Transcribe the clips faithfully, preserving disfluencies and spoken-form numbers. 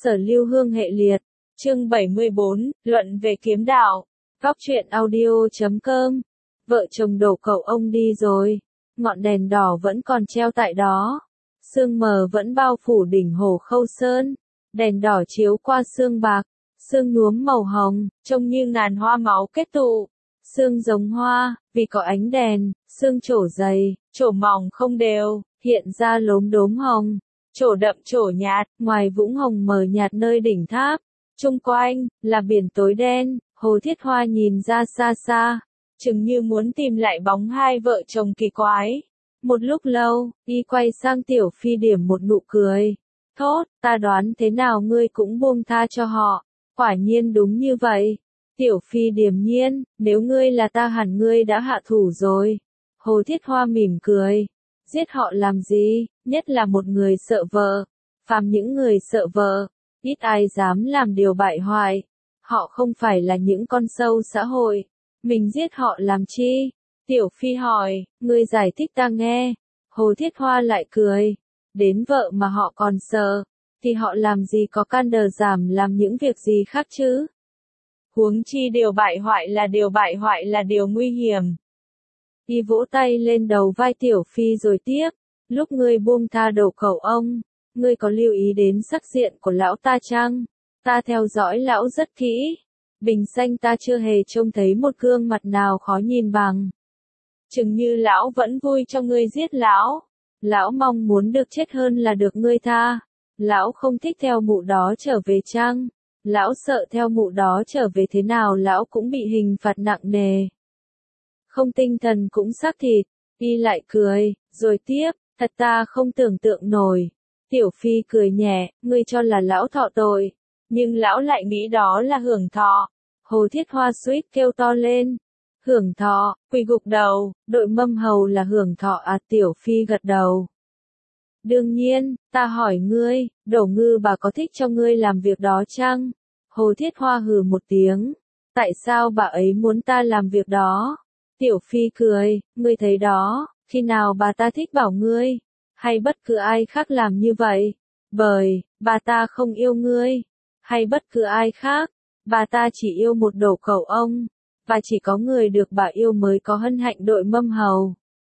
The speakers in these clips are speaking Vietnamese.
Sở Lưu Hương hệ liệt, chương bảy mươi bốn, luận về kiếm đạo, góc truyện audio chấm com. Vợ chồng đổ cậu ông đi rồi, ngọn đèn đỏ vẫn còn treo tại đó, sương mờ vẫn bao phủ đỉnh Hồ Khâu Sơn, đèn đỏ chiếu qua sương bạc, sương nhuốm màu hồng, trông như ngàn hoa máu kết tụ. Sương giống hoa, vì có ánh đèn, sương trổ dày, trổ mỏng không đều, hiện ra lốm đốm hồng, trổ đậm trổ nhạt, ngoài vũng hồng mờ nhạt nơi đỉnh tháp, chung quanh là biển tối đen. Hồ Thiết Hoa nhìn ra xa xa, chừng như muốn tìm lại bóng hai vợ chồng kỳ quái. Một lúc lâu, y quay sang Tiểu Phi điểm một nụ cười, thốt, ta đoán thế nào ngươi cũng buông tha cho họ. Quả nhiên đúng như vậy. Tiểu Phi điềm nhiên, nếu ngươi là ta hẳn ngươi đã hạ thủ rồi. Hồ Thiết Hoa mỉm cười, giết họ làm gì, nhất là một người sợ vợ. Phàm những người sợ vợ, ít ai dám làm điều bại hoại. Họ không phải là những con sâu xã hội, mình giết họ làm chi? Tiểu Phi hỏi, ngươi giải thích ta nghe. Hồ Thiết Hoa lại cười, đến vợ mà họ còn sợ, thì họ làm gì có can đờ giảm làm những việc gì khác chứ? Huống chi điều bại hoại là điều bại hoại là điều nguy hiểm. Y vỗ tay lên đầu vai Tiểu Phi rồi tiếp, lúc ngươi buông tha đầu cậu ông, ngươi có lưu ý đến sắc diện của lão ta chăng? Ta theo dõi lão rất kỹ, bình xanh ta chưa hề trông thấy một gương mặt nào khó nhìn bằng. Chừng như lão vẫn vui cho ngươi giết lão, lão mong muốn được chết hơn là được ngươi tha. Lão không thích theo mụ đó trở về chăng? Lão sợ theo mụ đó trở về thế nào lão cũng bị hình phạt nặng nề. Không tinh thần cũng xác thịt. Y lại cười, rồi tiếp, thật ta không tưởng tượng nổi. Tiểu Phi cười nhẹ, ngươi cho là lão thọ tội, nhưng lão lại nghĩ đó là hưởng thọ. Hồ Thiết Hoa suýt kêu to lên, hưởng thọ, quỳ gục đầu, đội mâm hầu là hưởng thọ à? Tiểu Phi gật đầu. Đương nhiên, ta hỏi ngươi, Đổ Ngư bà có thích cho ngươi làm việc đó chăng? Hồ Thiết Hoa hừ một tiếng, tại sao bà ấy muốn ta làm việc đó? Tiểu Phi cười, ngươi thấy đó, khi nào bà ta thích bảo ngươi, hay bất cứ ai khác làm như vậy? Bởi, bà ta không yêu ngươi, hay bất cứ ai khác, bà ta chỉ yêu một Đổ cậu ông, và chỉ có người được bà yêu mới có hân hạnh đội mâm hầu.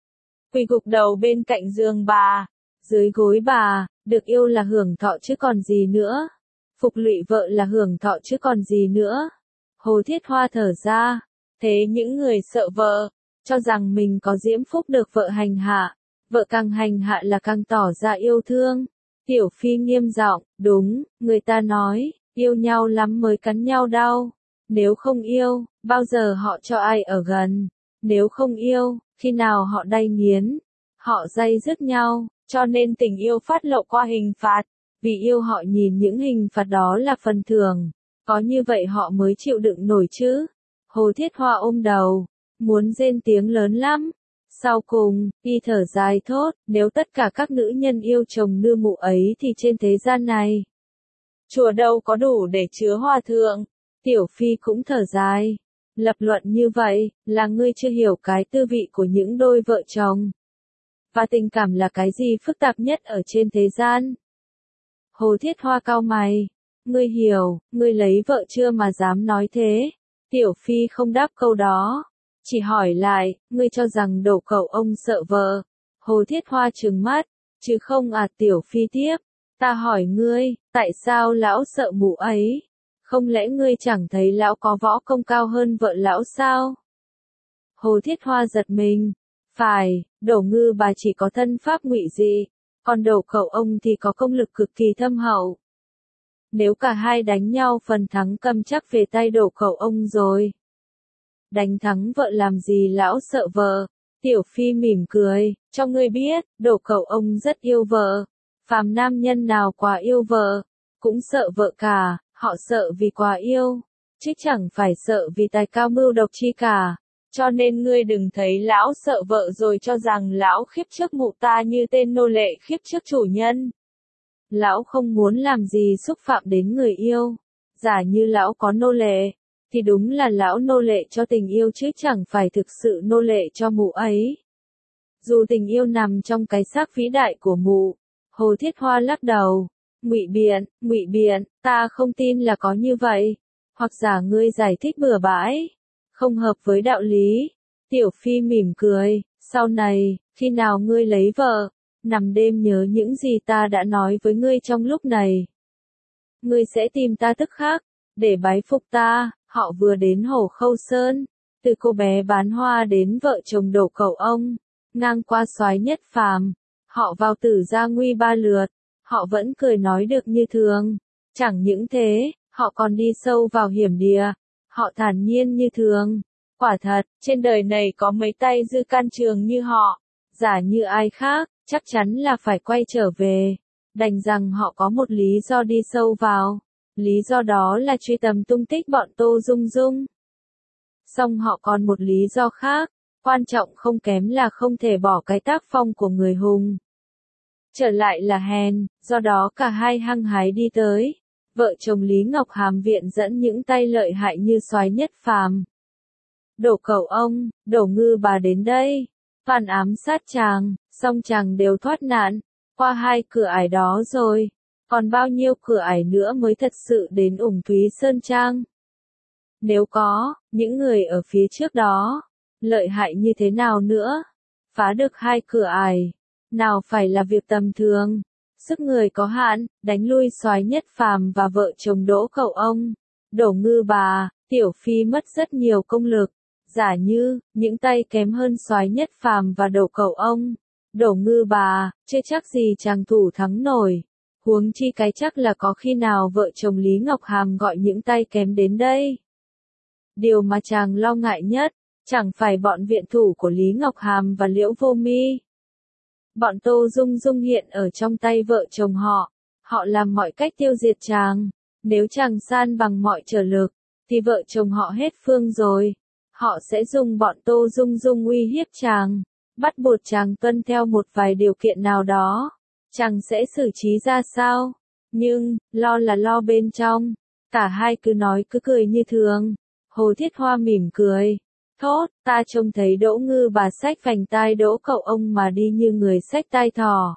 Quỳ gục đầu bên cạnh giường bà, dưới gối bà, được yêu là hưởng thọ chứ còn gì nữa. Phục lụy vợ là hưởng thọ chứ còn gì nữa. Hồ Thiết Hoa thở ra, thế những người sợ vợ, cho rằng mình có diễm phúc được vợ hành hạ, vợ càng hành hạ là càng tỏ ra yêu thương. Tiểu Phi nghiêm giọng, đúng, người ta nói, yêu nhau lắm mới cắn nhau đau. Nếu không yêu, bao giờ họ cho ai ở gần? Nếu không yêu, khi nào họ đay nghiến? Họ day dứt nhau, cho nên tình yêu phát lộ qua hình phạt. Vì yêu họ nhìn những hình phạt đó là phần thưởng, có như vậy họ mới chịu đựng nổi chứ. Hồ Thiết Hoa ôm đầu, muốn rên tiếng lớn lắm. Sau cùng, y thở dài thốt, nếu tất cả các nữ nhân yêu chồng như mụ ấy thì trên thế gian này, chùa đâu có đủ để chứa hòa thượng. Tiểu Phi cũng thở dài, lập luận như vậy, là ngươi chưa hiểu cái tư vị của những đôi vợ chồng. Và tình cảm là cái gì phức tạp nhất ở trên thế gian. Hồ Thiết Hoa cau mày, ngươi hiểu, ngươi lấy vợ chưa mà dám nói thế? Tiểu Phi không đáp câu đó, chỉ hỏi lại, ngươi cho rằng Đổ cậu ông sợ vợ? Hồ Thiết Hoa trừng mắt, chứ không à? Tiểu Phi tiếp, ta hỏi ngươi, tại sao lão sợ mụ ấy? Không lẽ ngươi chẳng thấy lão có võ công cao hơn vợ lão sao? Hồ Thiết Hoa giật mình, phải, Đổ Ngư bà chỉ có thân pháp ngụy dị, còn Đổ cậu ông thì có công lực cực kỳ thâm hậu. Nếu cả hai đánh nhau phần thắng cầm chắc về tay Đổ cậu ông rồi. Đánh thắng vợ làm gì lão sợ vợ? Tiểu Phi mỉm cười, cho ngươi biết, Đổ cậu ông rất yêu vợ. Phàm nam nhân nào quá yêu vợ, cũng sợ vợ cả, họ sợ vì quá yêu, chứ chẳng phải sợ vì tài cao mưu độc chi cả. Cho nên ngươi đừng thấy lão sợ vợ rồi cho rằng lão khiếp trước mụ ta như tên nô lệ khiếp trước chủ nhân. Lão không muốn làm gì xúc phạm đến người yêu. Giả như lão có nô lệ, thì đúng là lão nô lệ cho tình yêu chứ chẳng phải thực sự nô lệ cho mụ ấy. Dù tình yêu nằm trong cái xác vĩ đại của mụ, Hồ Thiết Hoa lắc đầu, Ngụy biện, ngụy biện, ta không tin là có như vậy. Hoặc giả ngươi giải thích bừa bãi, không hợp với đạo lý. Tiểu Phi mỉm cười, sau này, khi nào ngươi lấy vợ, nằm đêm nhớ những gì ta đã nói với ngươi trong lúc này. Ngươi sẽ tìm ta tức khắc, để bái phục ta. Họ vừa đến Hồ Khâu Sơn, từ cô bé bán hoa đến vợ chồng đổ cầu ông, ngang qua Soái Nhất Phàm, họ vào Tử Gia Nguy ba lượt, họ vẫn cười nói được như thường. Chẳng những thế, họ còn đi sâu vào hiểm địa, họ thản nhiên như thường. Quả thật, trên đời này có mấy tay dư can trường như họ, giả như ai khác, chắc chắn là phải quay trở về. Đành rằng họ có một lý do đi sâu vào, lý do đó là truy tầm tung tích bọn Tô Dung Dung. Song họ còn một lý do khác, quan trọng không kém là không thể bỏ cái tác phong của người hùng. Trở lại là hèn, do đó cả hai hăng hái đi tới. Vợ chồng Lý Ngọc Hàm viện dẫn những tay lợi hại như Soái Nhất Phàm, Đổ cầu ông, Đổ Ngư Bà đến đây, phản ám sát chàng, song chàng đều thoát nạn, qua hai cửa ải đó rồi, còn bao nhiêu cửa ải nữa mới thật sự đến Ủng Thúy Sơn Trang. Nếu có, những người ở phía trước đó, lợi hại như thế nào nữa, phá được hai cửa ải, nào phải là việc tầm thường. Sức người có hạn, đánh lui Soái Nhất Phàm và vợ chồng Đỗ Cầu Ông, Đổ Ngư Bà, Tiểu Phi mất rất nhiều công lực. Giả như, những tay kém hơn Soái Nhất Phàm và Đổ Cầu Ông, Đổ Ngư Bà, chưa chắc gì chàng thủ thắng nổi. Huống chi cái chắc là có khi nào vợ chồng Lý Ngọc Hàm gọi những tay kém đến đây. Điều mà chàng lo ngại nhất, chẳng phải bọn viện thủ của Lý Ngọc Hàm và Liễu Vô Mi. Bọn Tô Dung Dung hiện ở trong tay vợ chồng họ, họ làm mọi cách tiêu diệt chàng. Nếu chàng san bằng mọi trở lực, thì vợ chồng họ hết phương rồi. Họ sẽ dùng bọn Tô Dung Dung uy hiếp chàng, bắt buộc chàng tuân theo một vài điều kiện nào đó. Chàng sẽ xử trí ra sao? Nhưng, lo là lo bên trong. Cả hai cứ nói cứ cười như thường. Hồ Thiết Hoa mỉm cười. Thốt, ta trông thấy Đỗ Ngư Bà xách vành tai Đỗ Cậu Ông mà đi như người xách tai thỏ.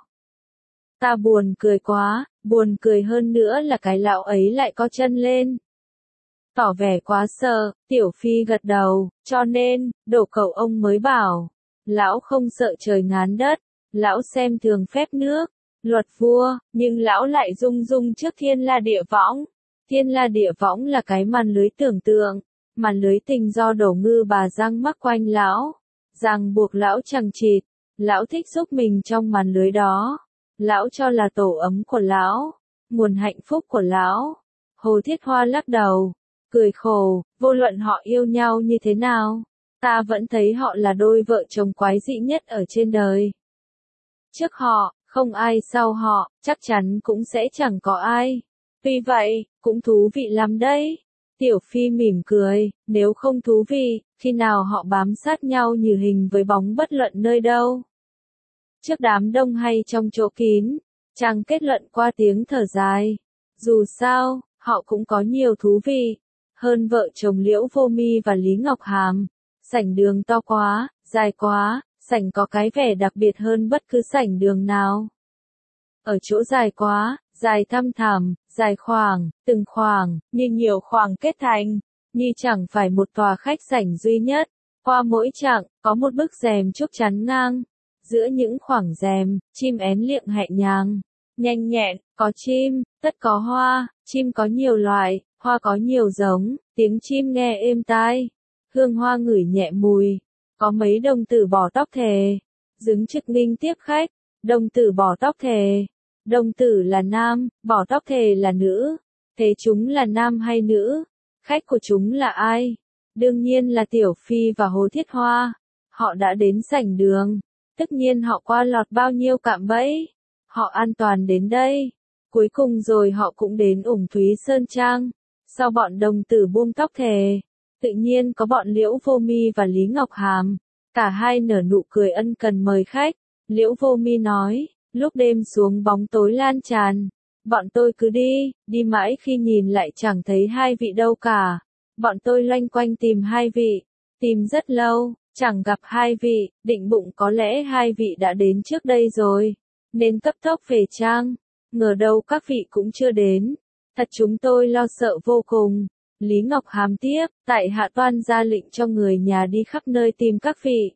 Ta buồn cười quá, buồn cười hơn nữa là cái lão ấy lại có chân lên. Tỏ vẻ quá sợ, Tiểu Phi gật đầu, cho nên, Đỗ Cậu Ông mới bảo. Lão không sợ trời ngán đất, lão xem thường phép nước, luật vua, nhưng lão lại rung rung trước thiên la địa võng. Thiên la địa võng là cái màn lưới tưởng tượng, màn lưới tình do Đổ Ngư Bà giăng mắc quanh lão, ràng buộc lão chằng chịt. Lão thích giúp mình trong màn lưới đó. Lão cho là tổ ấm của lão, nguồn hạnh phúc của lão. Hồ Thiết Hoa lắc đầu, cười khổ, vô luận họ yêu nhau như thế nào, ta vẫn thấy họ là đôi vợ chồng quái dị nhất ở trên đời. Trước họ, không ai sau họ, chắc chắn cũng sẽ chẳng có ai. Vì vậy, cũng thú vị lắm đấy. Tiểu Phi mỉm cười, nếu không thú vị, khi nào họ bám sát nhau như hình với bóng bất luận nơi đâu. Trước đám đông hay trong chỗ kín, chàng kết luận qua tiếng thở dài. Dù sao, họ cũng có nhiều thú vị, hơn vợ chồng Liễu Vô Mi và Lý Ngọc Hàm. Sảnh đường to quá, dài quá, sảnh có cái vẻ đặc biệt hơn bất cứ sảnh đường nào. Ở chỗ dài quá, dài thăm thẳm, dài khoảng, từng khoảng, như nhiều khoảng kết thành, như chẳng phải một tòa khách sảnh duy nhất. Qua mỗi chặng, có một bức rèm trúc chắn ngang. Giữa những khoảng rèm, chim én liệng nhẹ nhàng, nhanh nhẹn, có chim, tất có hoa, chim có nhiều loại, hoa có nhiều giống, tiếng chim nghe êm tai, hương hoa ngửi nhẹ mùi. Có mấy đồng tử bỏ tóc thề, dứng trực nghinh tiếp khách, đồng tử bỏ tóc thề. Đồng tử là nam, bỏ tóc thề là nữ. Thế chúng là nam hay nữ? Khách của chúng là ai? Đương nhiên là Tiểu Phi và Hồ Thiết Hoa. Họ đã đến sảnh đường. Tất nhiên họ qua lọt bao nhiêu cạm bẫy. Họ an toàn đến đây. Cuối cùng rồi họ cũng đến Ủng Thúy Sơn Trang. Sau bọn đồng tử buông tóc thề, tự nhiên có bọn Liễu Vô Mi và Lý Ngọc Hàm. Cả hai nở nụ cười ân cần mời khách. Liễu Vô Mi nói, lúc đêm xuống bóng tối lan tràn, bọn tôi cứ đi, đi mãi khi nhìn lại chẳng thấy hai vị đâu cả. Bọn tôi loanh quanh tìm hai vị, tìm rất lâu, chẳng gặp hai vị, định bụng có lẽ hai vị đã đến trước đây rồi, nên cấp tốc về trang. ngờ đâu các vị cũng chưa đến. Thật chúng tôi lo sợ vô cùng. Lý Ngọc Hàm tiếp, tại hạ toan ra lệnh cho người nhà đi khắp nơi tìm các vị.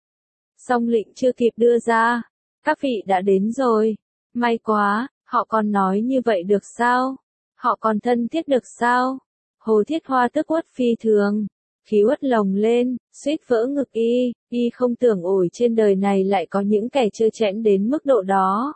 Song lệnh chưa kịp đưa ra, các vị đã đến rồi. May quá, họ còn nói như vậy được sao? Họ còn thân thiết được sao? Hồ Thiết Hoa tức uất phi thường, khí uất lồng lên, suýt vỡ ngực y, y không tưởng ổi trên đời này lại có những kẻ trơ trẽn đến mức độ đó.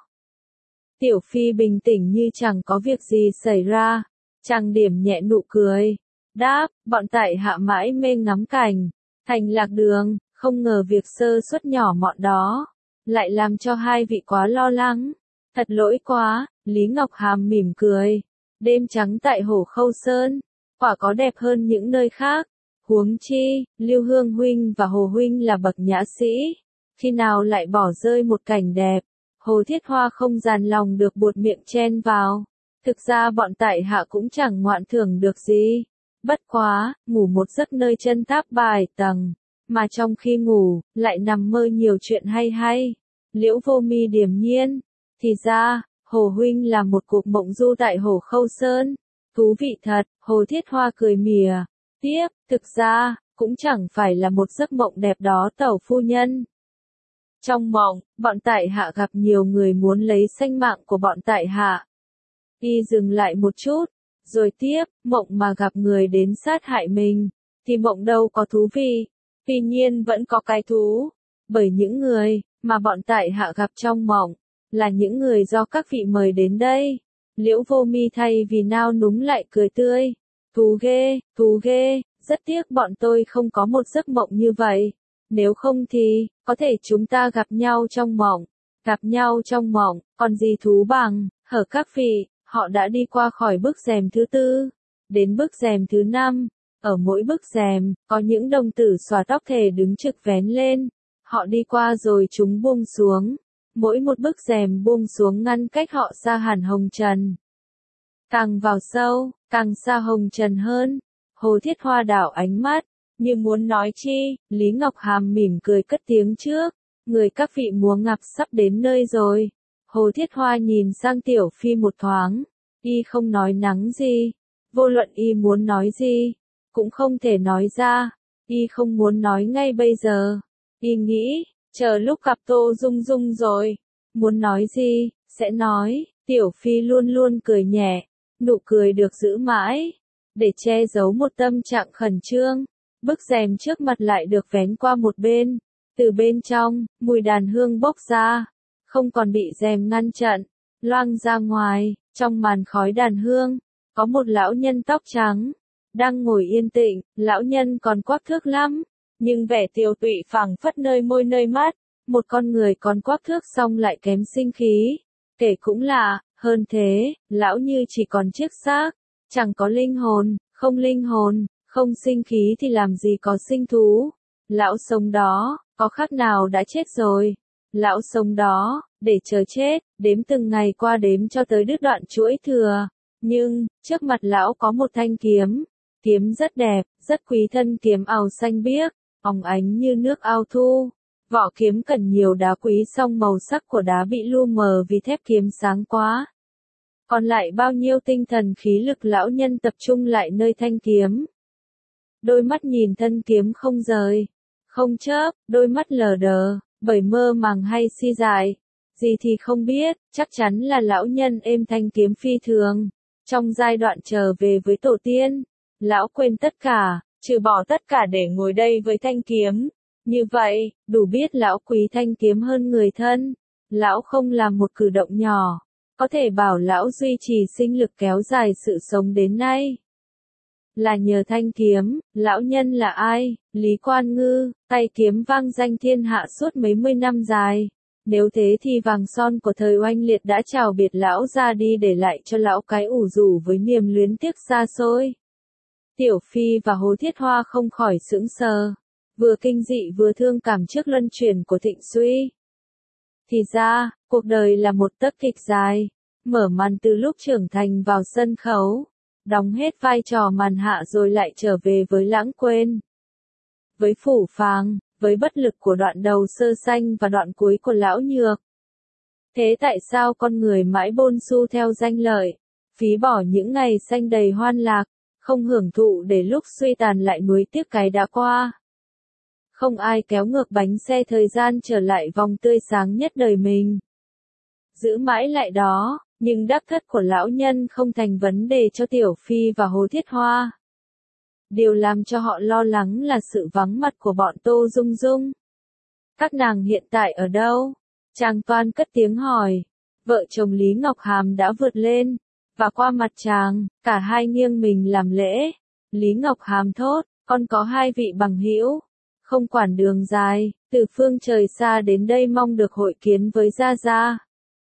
Tiểu Phi bình tĩnh như chẳng có việc gì xảy ra, trang điểm nhẹ nụ cười, đáp, bọn tại hạ mãi mê ngắm cảnh, thành lạc đường, không ngờ việc sơ suất nhỏ mọn đó, lại làm cho hai vị quá lo lắng. Thật lỗi quá, Lý Ngọc Hàm mỉm cười, đêm trắng tại Hồ Khâu Sơn, quả có đẹp hơn những nơi khác. Huống chi, Lưu Hương huynh và Hồ huynh là bậc nhã sĩ, khi nào lại bỏ rơi một cảnh đẹp. Hồ Thiết Hoa không dàn lòng được buột miệng chen vào. Thực ra bọn tại hạ cũng chẳng ngoạn thưởng được gì. Bất quá, ngủ một giấc nơi chân tháp bài tầng, mà trong khi ngủ, lại nằm mơ nhiều chuyện hay hay. Liễu Vô Mi điềm nhiên. Thì ra, Hồ huynh là một cuộc mộng du tại Hồ Khâu Sơn. Thú vị thật, Hồ Thiết Hoa cười mỉa. Tiếp, thực ra, cũng chẳng phải là một giấc mộng đẹp đó tẩu phu nhân. Trong mộng, bọn tại hạ gặp nhiều người muốn lấy sinh mạng của bọn tại hạ. Y dừng lại một chút, rồi tiếp, mộng mà gặp người đến sát hại mình, thì mộng đâu có thú vị. Tuy nhiên vẫn có cái thú, bởi những người mà bọn tại hạ gặp trong mộng, là những người do các vị mời đến đây. Liễu Vô Mi thay vì nao núng lại cười tươi. Thú ghê, thú ghê, rất tiếc bọn tôi không có một giấc mộng như vậy. Nếu không thì, có thể chúng ta gặp nhau trong mộng. Gặp nhau trong mộng, còn gì thú bằng, hở các vị, họ đã đi qua khỏi bức rèm thứ tư, đến bức rèm thứ năm. Ở mỗi bức rèm, có những đồng tử xòa tóc thề đứng trực vén lên. Họ đi qua rồi chúng buông xuống. Mỗi một bức rèm buông xuống ngăn cách họ xa hẳn hồng trần. Càng vào sâu, càng xa hồng trần hơn. Hồ Thiết Hoa đảo ánh mắt, như muốn nói chi, Lý Ngọc Hàm mỉm cười cất tiếng trước. Người các vị múa ngạp sắp đến nơi rồi. Hồ Thiết Hoa nhìn sang Tiểu Phi một thoáng. Y không nói nắng gì. Vô luận y muốn nói gì, cũng không thể nói ra. Y không muốn nói ngay bây giờ. Y nghĩ, chờ lúc gặp Tô Dung Dung rồi. Muốn nói gì, sẽ nói. Tiểu Phi luôn luôn cười nhẹ. Nụ cười được giữ mãi, để che giấu một tâm trạng khẩn trương. Bức rèm trước mặt lại được vén qua một bên. Từ bên trong, mùi đàn hương bốc ra, không còn bị rèm ngăn chặn, loang ra ngoài. Trong màn khói đàn hương, có một lão nhân tóc trắng, đang ngồi yên tĩnh. Lão nhân còn quắc thước lắm, nhưng vẻ tiều tụy phảng phất nơi môi nơi mắt. Một con người còn quắc thước xong lại kém sinh khí. Kể cũng lạ, hơn thế, lão như chỉ còn chiếc xác, chẳng có linh hồn, không linh hồn, không sinh khí thì làm gì có sinh thú. Lão sống đó, có khác nào đã chết rồi. Lão sống đó, để chờ chết, đếm từng ngày qua đếm cho tới đứt đoạn chuỗi thừa. Nhưng, trước mặt lão có một thanh kiếm. Kiếm rất đẹp, rất quý, thân kiếm ào xanh biếc, óng ánh như nước ao thu. Vỏ kiếm cần nhiều đá quý, song màu sắc của đá bị lu mờ vì thép kiếm sáng quá. Còn lại bao nhiêu tinh thần khí lực lão nhân tập trung lại nơi thanh kiếm. Đôi mắt nhìn thân kiếm không rời, không chớp, đôi mắt lờ đờ, bởi mơ màng hay si dại. Gì thì không biết, chắc chắn là lão nhân êm thanh kiếm phi thường. Trong giai đoạn trở về với tổ tiên, lão quên tất cả, trừ bỏ tất cả để ngồi đây với thanh kiếm. Như vậy, đủ biết lão quý thanh kiếm hơn người thân. Lão không làm một cử động nhỏ, có thể bảo lão duy trì sinh lực kéo dài sự sống đến nay. Là nhờ thanh kiếm. Lão nhân là ai? Lý Quan Ngư, tay kiếm vang danh thiên hạ suốt mấy mươi năm dài. Nếu thế thì vàng son của thời oanh liệt đã chào biệt lão ra đi, để lại cho lão cái ủ rủ với niềm luyến tiếc xa xôi. Tiểu Phi và Hồ Thiết Hoa không khỏi sững sờ, vừa kinh dị vừa thương cảm trước luân chuyển của Thịnh Suy. Thì ra, cuộc đời là một tấc kịch dài, mở màn từ lúc trưởng thành vào sân khấu, đóng hết vai trò màn hạ rồi lại trở về với lãng quên. Với phủ phàng, với bất lực của đoạn đầu Sơ Sanh và đoạn cuối của Lão Nhược. Thế tại sao con người mãi bôn xu theo danh lợi, phí bỏ những ngày xanh đầy hoan lạc, không hưởng thụ để lúc suy tàn lại nuối tiếc cái đã qua? Không ai kéo ngược bánh xe thời gian trở lại vòng tươi sáng nhất đời mình. Giữ mãi lại đó, nhưng đắc thất của lão nhân không thành vấn đề cho Tiểu Phi và Hồ Thiết Hoa. Điều làm cho họ lo lắng là sự vắng mặt của bọn Tô Dung Dung. Các nàng hiện tại ở đâu? Chàng Toan cất tiếng hỏi. Vợ chồng Lý Ngọc Hàm đã vượt lên, và qua mặt chàng, cả hai nghiêng mình làm lễ. Lý Ngọc Hàm thốt, con có hai vị bằng hữu, không quản đường dài, từ phương trời xa đến đây mong được hội kiến với Gia Gia.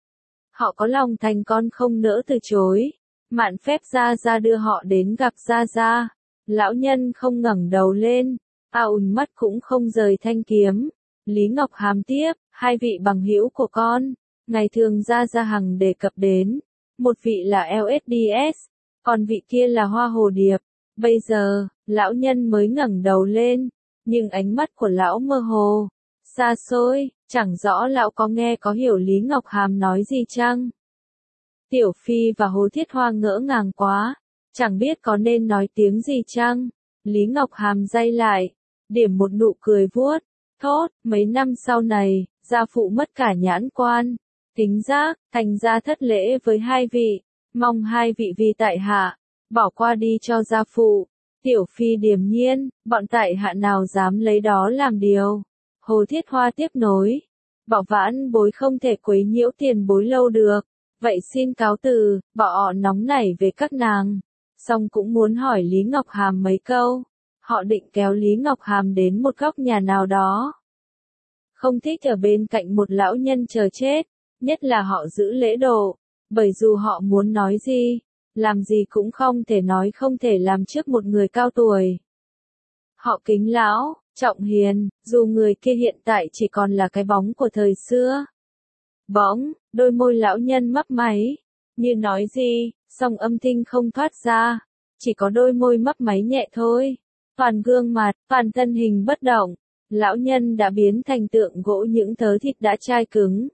Họ có lòng thành con không nỡ từ chối, mạn phép Gia Gia đưa họ đến gặp Gia Gia. Lão nhân không ngẩng đầu lên, a ùn mắt cũng không rời thanh kiếm. Lý Ngọc Hàm tiếp, hai vị bằng hữu của con, ngày thường Gia Gia hằng đề cập đến, một vị là lờ ét đê ét, còn vị kia là Hoa Hồ Điệp. Bây giờ, lão nhân mới ngẩng đầu lên, nhưng ánh mắt của lão mơ hồ, xa xôi, chẳng rõ lão có nghe có hiểu Lý Ngọc Hàm nói gì chăng? Tiểu Phi và Hồ Thiết Hoa ngỡ ngàng quá, chẳng biết có nên nói tiếng gì chăng? Lý Ngọc Hàm day lại, điểm một nụ cười vuốt, thốt, mấy năm sau này, gia phụ mất cả nhãn quan, tính giác, thành ra thất lễ với hai vị, mong hai vị vì tại hạ, bỏ qua đi cho gia phụ. Tiểu Phi điềm nhiên, bọn tại hạ nào dám lấy đó làm điều. Hồ Thiết Hoa tiếp nối, bảo vãn bối không thể quấy nhiễu tiền bối lâu được, vậy xin cáo từ, bỏ họ nóng nảy về các nàng. Xong cũng muốn hỏi Lý Ngọc Hàm mấy câu, họ định kéo Lý Ngọc Hàm đến một góc nhà nào đó. Không thích ở bên cạnh một lão nhân chờ chết, nhất là họ giữ lễ độ, bởi dù họ muốn nói gì, làm gì cũng không thể nói không thể làm trước một người cao tuổi. Họ kính lão, trọng hiền, dù người kia hiện tại chỉ còn là cái bóng của thời xưa. Bỗng, đôi môi lão nhân mấp máy, như nói gì, song âm thanh không thoát ra, chỉ có đôi môi mấp máy nhẹ thôi. Toàn gương mặt, toàn thân hình bất động, lão nhân đã biến thành tượng gỗ những thớ thịt đã chai cứng.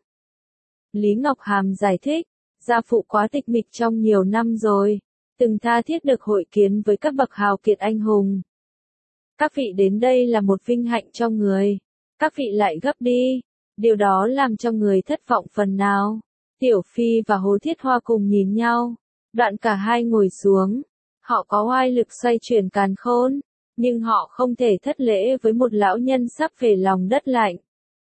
Lý Ngọc Hàm giải thích, gia phụ quá tịch mịch trong nhiều năm rồi, từng tha thiết được hội kiến với các bậc hào kiệt anh hùng. Các vị đến đây là một vinh hạnh cho người, các vị lại gấp đi, điều đó làm cho người thất vọng phần nào. Tiểu Phi và Hồ Thiết Hoa cùng nhìn nhau, đoạn cả hai ngồi xuống, họ có oai lực xoay chuyển càn khôn, nhưng họ không thể thất lễ với một lão nhân sắp về lòng đất lạnh.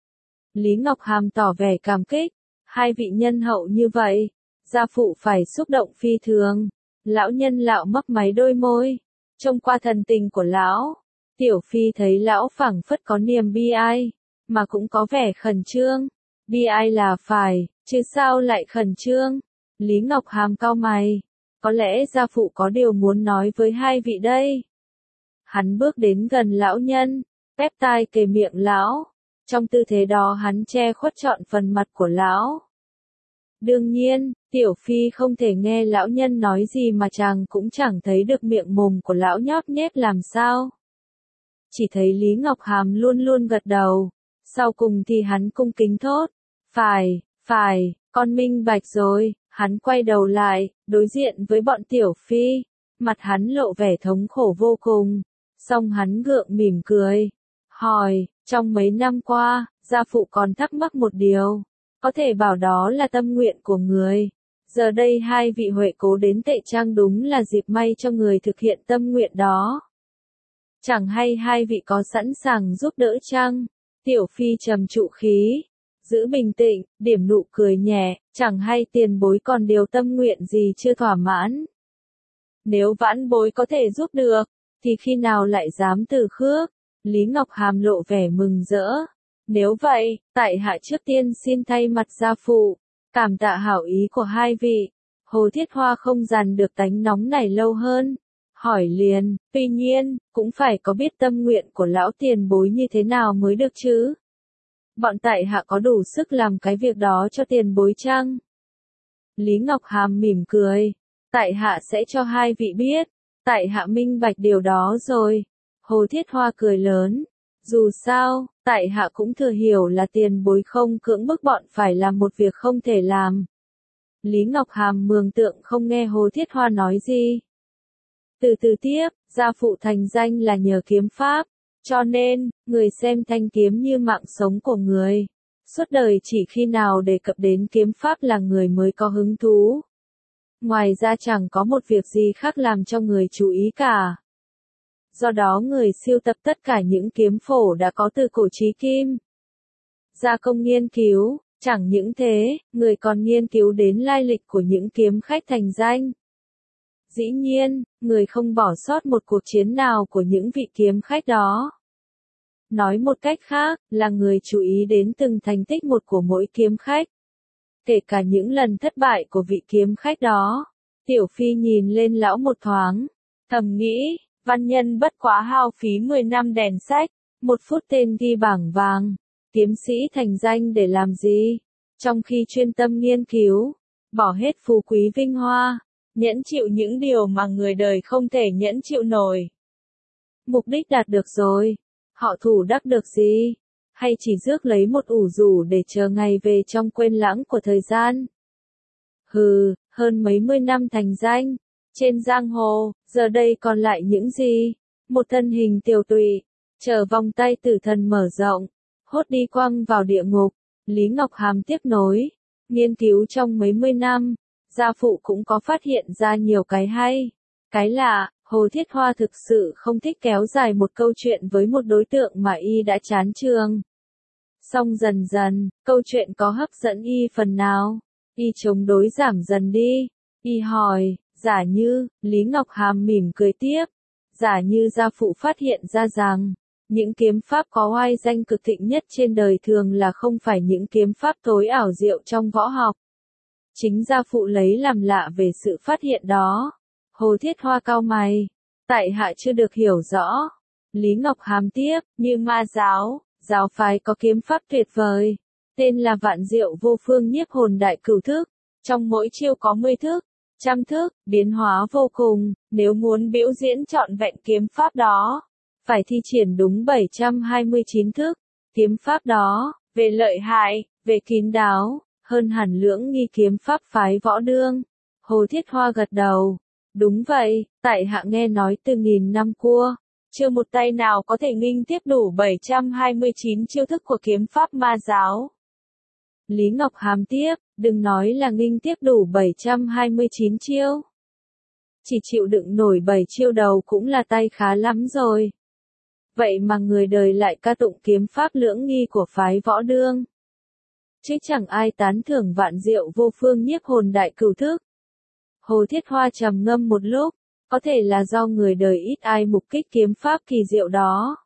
Lý Ngọc Hàm tỏ vẻ cảm kích, hai vị nhân hậu như vậy, gia phụ phải xúc động phi thường. Lão nhân lạo mấp máy đôi môi, trông qua thần tình của lão, Tiểu Phi thấy lão phảng phất có niềm bi ai, mà cũng có vẻ khẩn trương. Bi ai là phải, chứ sao lại khẩn trương? Lý Ngọc Hàm cau mày, có lẽ gia phụ có điều muốn nói với hai vị đây. Hắn bước đến gần lão nhân, ép tai kề miệng lão, trong tư thế đó hắn che khuất trọn phần mặt của lão. Đương nhiên, Tiểu Phi không thể nghe lão nhân nói gì mà chàng cũng chẳng thấy được miệng mồm của lão nhóp nhét làm sao. Chỉ thấy Lý Ngọc Hàm luôn luôn gật đầu, sau cùng thì hắn cung kính thốt, phải, phải, con minh bạch rồi. Hắn quay đầu lại, đối diện với bọn Tiểu Phi, mặt hắn lộ vẻ thống khổ vô cùng, song hắn gượng mỉm cười, hỏi, trong mấy năm qua, gia phụ còn thắc mắc một điều, có thể bảo đó là tâm nguyện của người. Giờ đây hai vị huệ cố đến Tệ Trang đúng là dịp may cho người thực hiện tâm nguyện đó. Chẳng hay hai vị có sẵn sàng giúp đỡ chăng? Tiểu Phi trầm trụ khí, giữ bình tĩnh, điểm nụ cười nhẹ, chẳng hay tiền bối còn điều tâm nguyện gì chưa thỏa mãn. Nếu vãn bối có thể giúp được, thì khi nào lại dám từ khước? Lý Ngọc Hàm lộ vẻ mừng rỡ. Nếu vậy, tại hạ trước tiên xin thay mặt gia phụ, cảm tạ hảo ý của hai vị. Hồ Thiết Hoa không dằn được tánh nóng này lâu hơn, hỏi liền, tuy nhiên, cũng phải có biết tâm nguyện của lão tiền bối như thế nào mới được chứ? Bọn tại hạ có đủ sức làm cái việc đó cho tiền bối chăng? Lý Ngọc Hàm mỉm cười, tại hạ sẽ cho hai vị biết, tại hạ minh bạch điều đó rồi. Hồ Thiết Hoa cười lớn, dù sao, Tại hạ cũng thừa hiểu là tiền bối không cưỡng bức bọn phải làm một việc không thể làm. Lý Ngọc Hàm mường tượng không nghe Hồ Thiết Hoa nói gì. Từ từ tiếp, gia phụ thành danh là nhờ kiếm pháp, cho nên, người xem thanh kiếm như mạng sống của người. Suốt đời chỉ khi nào đề cập đến kiếm pháp là người mới có hứng thú. Ngoài ra chẳng có một việc gì khác làm cho người chú ý cả. Do đó người siêu tập tất cả những kiếm phổ đã có từ cổ chí kim. Gia công nghiên cứu, chẳng những thế, người còn nghiên cứu đến lai lịch của những kiếm khách thành danh. Dĩ nhiên, người không bỏ sót một cuộc chiến nào của những vị kiếm khách đó. Nói một cách khác, là người chú ý đến từng thành tích một của mỗi kiếm khách. Kể cả những lần thất bại của vị kiếm khách đó. Tiểu Phi nhìn lên lão một thoáng, thầm nghĩ, văn nhân bất quá hao phí mười năm đèn sách, một phút tên ghi bảng vàng, kiếm sĩ thành danh để làm gì? Trong khi chuyên tâm nghiên cứu, bỏ hết phú quý vinh hoa, nhẫn chịu những điều mà người đời không thể nhẫn chịu nổi. Mục đích đạt được rồi, họ thủ đắc được gì? Hay chỉ rước lấy một ủ rủ để chờ ngày về trong quên lãng của thời gian? Hừ, hơn mấy mươi năm thành danh, trên giang hồ, giờ đây còn lại những gì? Một thân hình tiều tụy, chờ vòng tay tử thần mở rộng, hốt đi quăng vào địa ngục. Lý Ngọc Hàm tiếp nối, nghiên cứu trong mấy mươi năm, gia phụ cũng có phát hiện ra nhiều cái hay. Cái lạ, Hồ Thiết Hoa thực sự không thích kéo dài một câu chuyện với một đối tượng mà y đã chán chường. Xong dần dần, câu chuyện có hấp dẫn y phần nào, y chống đối giảm dần đi. Y hỏi, giả như, Lý Ngọc Hàm mỉm cười tiếp, giả như gia phụ phát hiện ra rằng, những kiếm pháp có oai danh cực thịnh nhất trên đời thường là không phải những kiếm pháp tối ảo diệu trong võ học. Chính gia phụ lấy làm lạ về sự phát hiện đó. Hồ Thiết Hoa cau mày, tại hạ chưa được hiểu rõ. Lý Ngọc Hàm tiếp, như ma giáo, giáo phái có kiếm pháp tuyệt vời, tên là Vạn Diệu Vô Phương Nhiếp Hồn Đại Cửu Thức, trong mỗi chiêu có mươi thức, trăm thức, biến hóa vô cùng, nếu muốn biểu diễn trọn vẹn kiếm pháp đó, phải thi triển đúng bảy trăm hai mươi chín thức. Kiếm pháp đó, về lợi hại, về kín đáo, hơn hẳn lưỡng nghi kiếm pháp phái Võ Đương. Hồ Thiết Hoa gật đầu, đúng vậy, tại hạ nghe nói từ nghìn năm cua, chưa một tay nào có thể nghinh tiếp đủ bảy trăm hai mươi chín chiêu thức của kiếm pháp ma giáo. Lý Ngọc Hàm tiếp, đừng nói là nghinh tiếp đủ bảy trăm hai mươi chín chiêu. Chỉ chịu đựng nổi bảy chiêu đầu cũng là tay khá lắm rồi. Vậy mà người đời lại ca tụng kiếm pháp lưỡng nghi của phái Võ Đương. Chứ chẳng ai tán thưởng Vạn Diệu Vô Phương Nhiếp Hồn Đại Cửu Thức. Hồ Thiết Hoa trầm ngâm một lúc, có thể là do người đời ít ai mục kích kiếm pháp kỳ diệu đó.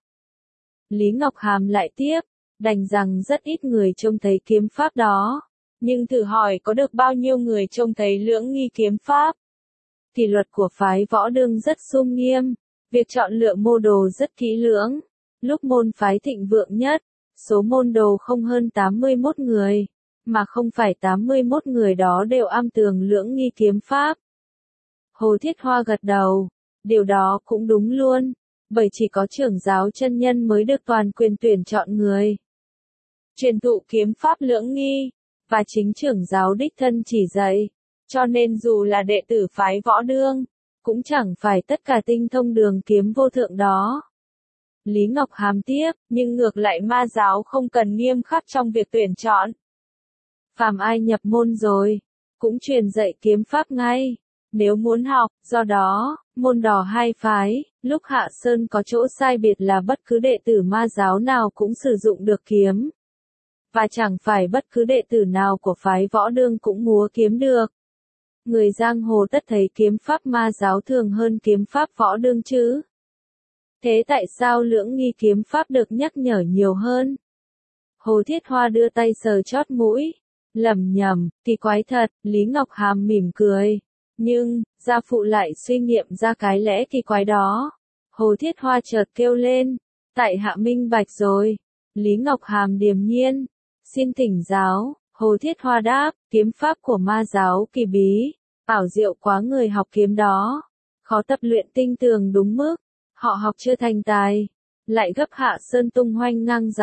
Lý Ngọc Hàm lại tiếp, đành rằng rất ít người trông thấy kiếm pháp đó. Nhưng thử hỏi có được bao nhiêu người trông thấy lưỡng nghi kiếm pháp? Kỷ luật của phái Võ Đương rất sum nghiêm, việc chọn lựa môn đồ rất kỹ lưỡng. Lúc môn phái thịnh vượng nhất, số môn đồ không hơn tám mươi mốt người, mà không phải tám mươi mốt người đó đều am tường lưỡng nghi kiếm pháp. Hồ Thiết Hoa gật đầu, điều đó cũng đúng luôn, bởi chỉ có trưởng giáo chân nhân mới được toàn quyền tuyển chọn người truyền thụ kiếm pháp lưỡng nghi, và chính trưởng giáo đích thân chỉ dạy, cho nên dù là đệ tử phái Võ Đương, cũng chẳng phải tất cả tinh thông đường kiếm vô thượng đó. Lý Ngọc Hàm tiếp, nhưng ngược lại ma giáo không cần nghiêm khắc trong việc tuyển chọn. Phàm ai nhập môn rồi, cũng truyền dạy kiếm pháp ngay, nếu muốn học, do đó, môn đỏ hai phái, lúc Hạ Sơn có chỗ sai biệt là bất cứ đệ tử ma giáo nào cũng sử dụng được kiếm. Và chẳng phải bất cứ đệ tử nào của phái Võ Đương cũng múa kiếm được. Người giang hồ tất thấy kiếm pháp ma giáo thường hơn kiếm pháp Võ Đương chứ. Thế tại sao lưỡng nghi kiếm pháp được nhắc nhở nhiều hơn? Hồ Thiết Hoa đưa tay sờ chót mũi, lẩm nhẩm, kỳ quái thật. Lý Ngọc Hàm mỉm cười. Nhưng, gia phụ lại suy nghiệm ra cái lẽ kỳ quái đó. Hồ Thiết Hoa chợt kêu lên, tại hạ minh bạch rồi. Lý Ngọc Hàm điềm nhiên, xin thỉnh giáo. Hồ Thiết Hoa đáp, kiếm pháp của ma giáo kỳ bí, ảo diệu quá người học kiếm đó, khó tập luyện tinh tường đúng mức, họ học chưa thành tài, lại gấp Hạ Sơn tung hoành ngang dọc,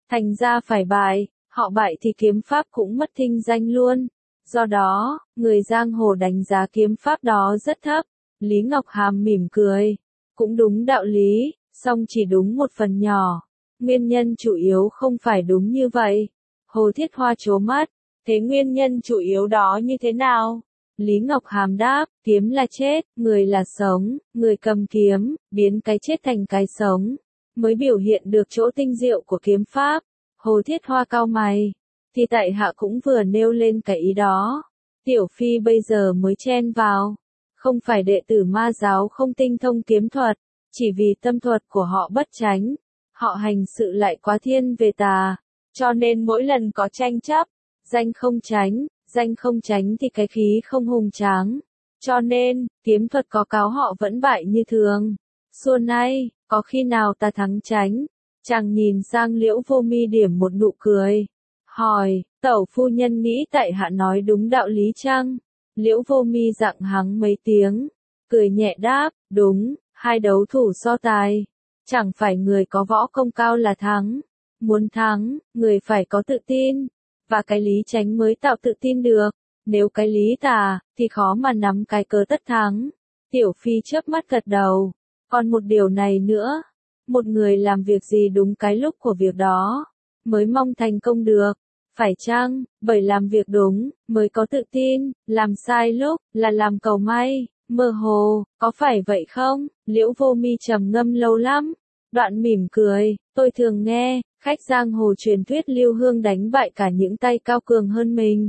thành ra phải bại, họ bại thì kiếm pháp cũng mất thinh danh luôn. Do đó, người giang hồ đánh giá kiếm pháp đó rất thấp. Lý Ngọc Hàm mỉm cười. Cũng đúng đạo lý, song chỉ đúng một phần nhỏ. Nguyên nhân chủ yếu không phải đúng như vậy. Hồ Thiết Hoa trố mắt. Thế nguyên nhân chủ yếu đó như thế nào? Lý Ngọc Hàm đáp, kiếm là chết, người là sống, người cầm kiếm, biến cái chết thành cái sống, mới biểu hiện được chỗ tinh diệu của kiếm pháp. Hồ Thiết Hoa cau mày, thì tại hạ cũng vừa nêu lên cái ý đó. Tiểu Phi bây giờ mới chen vào, không phải đệ tử ma giáo không tinh thông kiếm thuật, chỉ vì tâm thuật của họ bất chánh, họ hành sự lại quá thiên về tà, cho nên mỗi lần có tranh chấp, danh không tránh, danh không tránh thì cái khí không hùng tráng. Cho nên, kiếm thuật có cáo họ vẫn bại như thường. Xưa nay, có khi nào ta thắng tránh? Chàng nhìn sang Liễu Vô Mi điểm một nụ cười. Hỏi, tẩu phu nhân nghĩ tại hạ nói đúng đạo lý chăng? Liễu Vô Mi dặng hắng mấy tiếng. Cười nhẹ đáp, đúng, hai đấu thủ so tài. Chẳng phải người có võ công cao là thắng. Muốn thắng, người phải có tự tin. Và cái lý tránh mới tạo tự tin được. Nếu cái lý tà, thì khó mà nắm cái cớ tất thắng. Tiểu Phi chớp mắt gật đầu. Còn một điều này nữa. Một người làm việc gì đúng cái lúc của việc đó, mới mong thành công được. Phải chăng, bởi làm việc đúng, mới có tự tin, làm sai lúc, là làm cầu may, mơ hồ, có phải vậy không? Liễu Vô Mi trầm ngâm lâu lắm. Đoạn mỉm cười, tôi thường nghe, khách giang hồ truyền thuyết Lưu Hương đánh bại cả những tay cao cường hơn mình.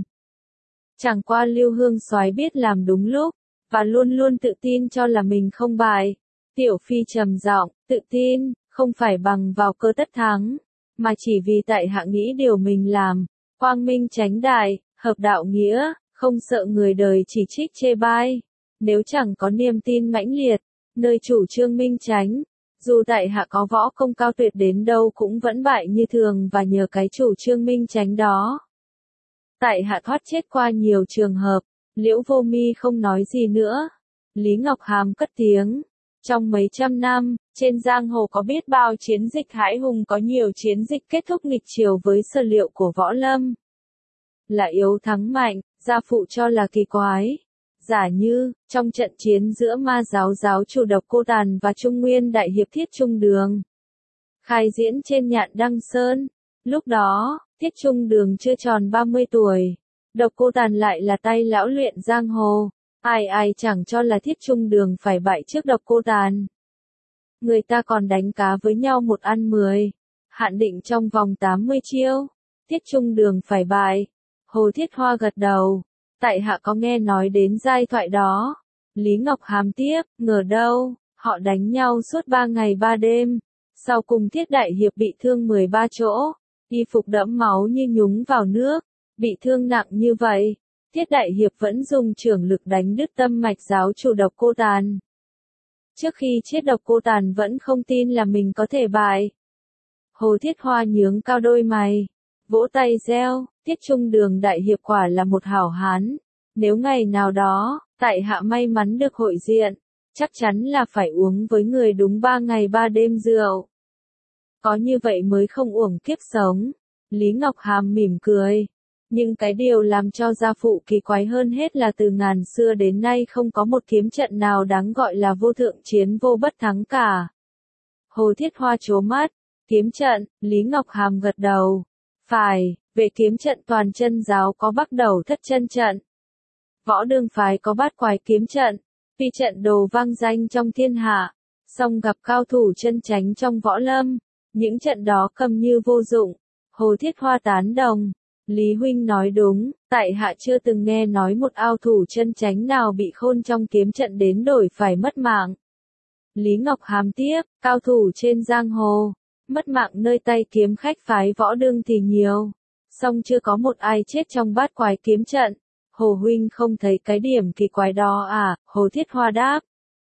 Chẳng qua Lưu Hương soái biết làm đúng lúc, và luôn luôn tự tin cho là mình không bại. Tiểu Phi trầm giọng, tự tin, không phải bằng vào cơ tất thắng, mà chỉ vì tại hạ nghĩ điều mình làm, quang minh chánh đại, hợp đạo nghĩa, không sợ người đời chỉ trích chê bai. Nếu chẳng có niềm tin mãnh liệt, nơi chủ trương minh chánh, dù tại hạ có võ công cao tuyệt đến đâu cũng vẫn bại như thường và nhờ cái chủ trương minh chánh đó. Tại hạ thoát chết qua nhiều trường hợp. Liễu Vô Mi không nói gì nữa. Lý Ngọc Hàm cất tiếng. Trong mấy trăm năm, trên giang hồ có biết bao chiến dịch hãi hùng, có nhiều chiến dịch kết thúc nghịch chiều với sở liệu của võ lâm. Là yếu thắng mạnh, gia phụ cho là kỳ quái. Giả như, trong trận chiến giữa ma giáo giáo chủ Độc Cô Tàn và Trung Nguyên đại hiệp Thiết Trung Đường, khai diễn trên Nhạn Đăng Sơn. Lúc đó, Thiết Trung Đường chưa tròn ba mươi tuổi. Độc Cô Tàn lại là tay lão luyện giang hồ. Ai ai chẳng cho là Thiết Trung Đường phải bại trước Độc Cô Tàn. Người ta còn đánh cá với nhau một ăn mười. Hạn định trong vòng tám mươi chiêu. Thiết Trung Đường phải bại. Hồ Thiết Hoa gật đầu. Tại hạ có nghe nói đến giai thoại đó. Lý Ngọc Hàm tiếp, ngờ đâu, họ đánh nhau suốt ba ngày ba đêm. Sau cùng Thiết Đại Hiệp bị thương mười ba chỗ. Y phục đẫm máu như nhúng vào nước. Bị thương nặng như vậy. Thiết Đại Hiệp vẫn dùng trưởng lực đánh đứt tâm mạch giáo chủ Độc Cô Tàn. Trước khi chết Độc Cô Tàn vẫn không tin là mình có thể bại. Hồ Thiết Hoa nhướng cao đôi mày. Vỗ tay reo, Thiết Trung Đường Đại Hiệp quả là một hảo hán. Nếu ngày nào đó, tại hạ may mắn được hội diện, chắc chắn là phải uống với người đúng ba ngày ba đêm rượu. Có như vậy mới không uổng kiếp sống. Lý Ngọc Hàm mỉm cười. Nhưng cái điều làm cho gia phụ kỳ quái hơn hết là từ ngàn xưa đến nay không có một kiếm trận nào đáng gọi là vô thượng chiến vô bất thắng cả. Hồ Thiết Hoa trố mắt. Kiếm trận, Lý Ngọc Hàm gật đầu. Phải, về kiếm trận toàn chân giáo có Bắc Đầu Thất Chân trận. Võ Đương phái có Bát Quái kiếm trận. Vì trận đồ vang danh trong thiên hạ, song gặp cao thủ chân chánh trong võ lâm. Những trận đó cầm như vô dụng. Hồ Thiết Hoa tán đồng. Lý huynh nói đúng, tại hạ chưa từng nghe nói một ao thủ chân chánh nào bị khôn trong kiếm trận đến đổi phải mất mạng. Lý Ngọc Hàm tiếp, cao thủ trên giang hồ, mất mạng nơi tay kiếm khách phái Võ Đương thì nhiều, song chưa có một ai chết trong Bát Quái kiếm trận. Hồ huynh không thấy cái điểm kỳ quái đó à? Hồ Thiết Hoa đáp.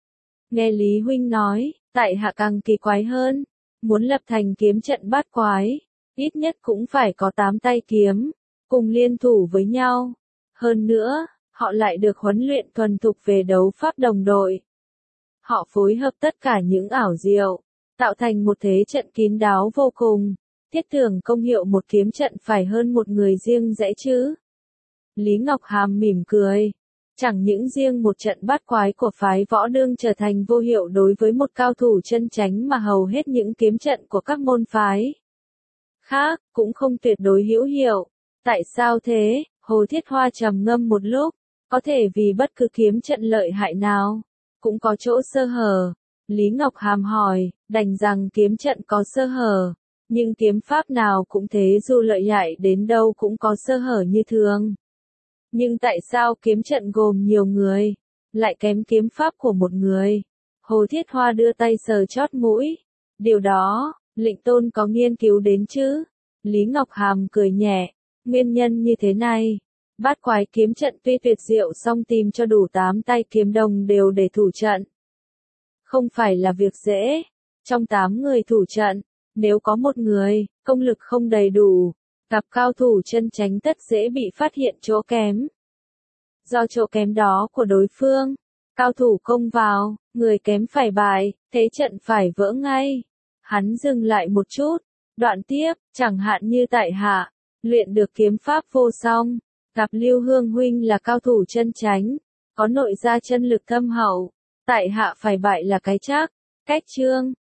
Nghe Lý huynh nói, tại hạ càng kỳ quái hơn. Muốn lập thành kiếm trận Bát Quái, ít nhất cũng phải có tám tay kiếm, cùng liên thủ với nhau. Hơn nữa, họ lại được huấn luyện thuần thục về đấu pháp đồng đội. Họ phối hợp tất cả những ảo diệu, tạo thành một thế trận kín đáo vô cùng. Thiết tưởng công hiệu một kiếm trận phải hơn một người riêng rẽ chứ. Lý Ngọc Hàm mỉm cười. Chẳng những riêng một trận bát quái của phái võ đương trở thành vô hiệu đối với một cao thủ chân chánh mà hầu hết những kiếm trận của các môn phái khác cũng không tuyệt đối hữu hiệu. Tại sao thế? Hồ Thiết Hoa trầm ngâm một lúc. Có thể vì bất cứ kiếm trận lợi hại nào cũng có chỗ sơ hở. Lý Ngọc Hàm hỏi, đành rằng kiếm trận có sơ hở, nhưng kiếm pháp nào cũng thế, dù lợi hại đến đâu cũng có sơ hở như thường. Nhưng tại sao kiếm trận gồm nhiều người lại kém kiếm pháp của một người? Hồ Thiết Hoa đưa tay sờ chót mũi. Điều đó, Lệnh Tôn có nghiên cứu đến chứ? Lý Ngọc Hàm cười nhẹ. Nguyên nhân như thế này. Bát quái kiếm trận tuy tuyệt diệu, song tìm cho đủ tám tay kiếm đồng đều để thủ trận không phải là việc dễ. Trong tám người thủ trận, nếu có một người công lực không đầy đủ, gặp cao thủ chân chánh tất dễ bị phát hiện chỗ kém. Do chỗ kém đó của đối phương, cao thủ công vào, người kém phải bại, thế trận phải vỡ ngay. Hắn dừng lại một chút, đoạn tiếp, chẳng hạn như tại hạ, luyện được kiếm pháp vô song, gặp Lưu Hương huynh là cao thủ chân chánh, có nội gia chân lực thâm hậu, tại hạ phải bại là cái chắc. Cách chương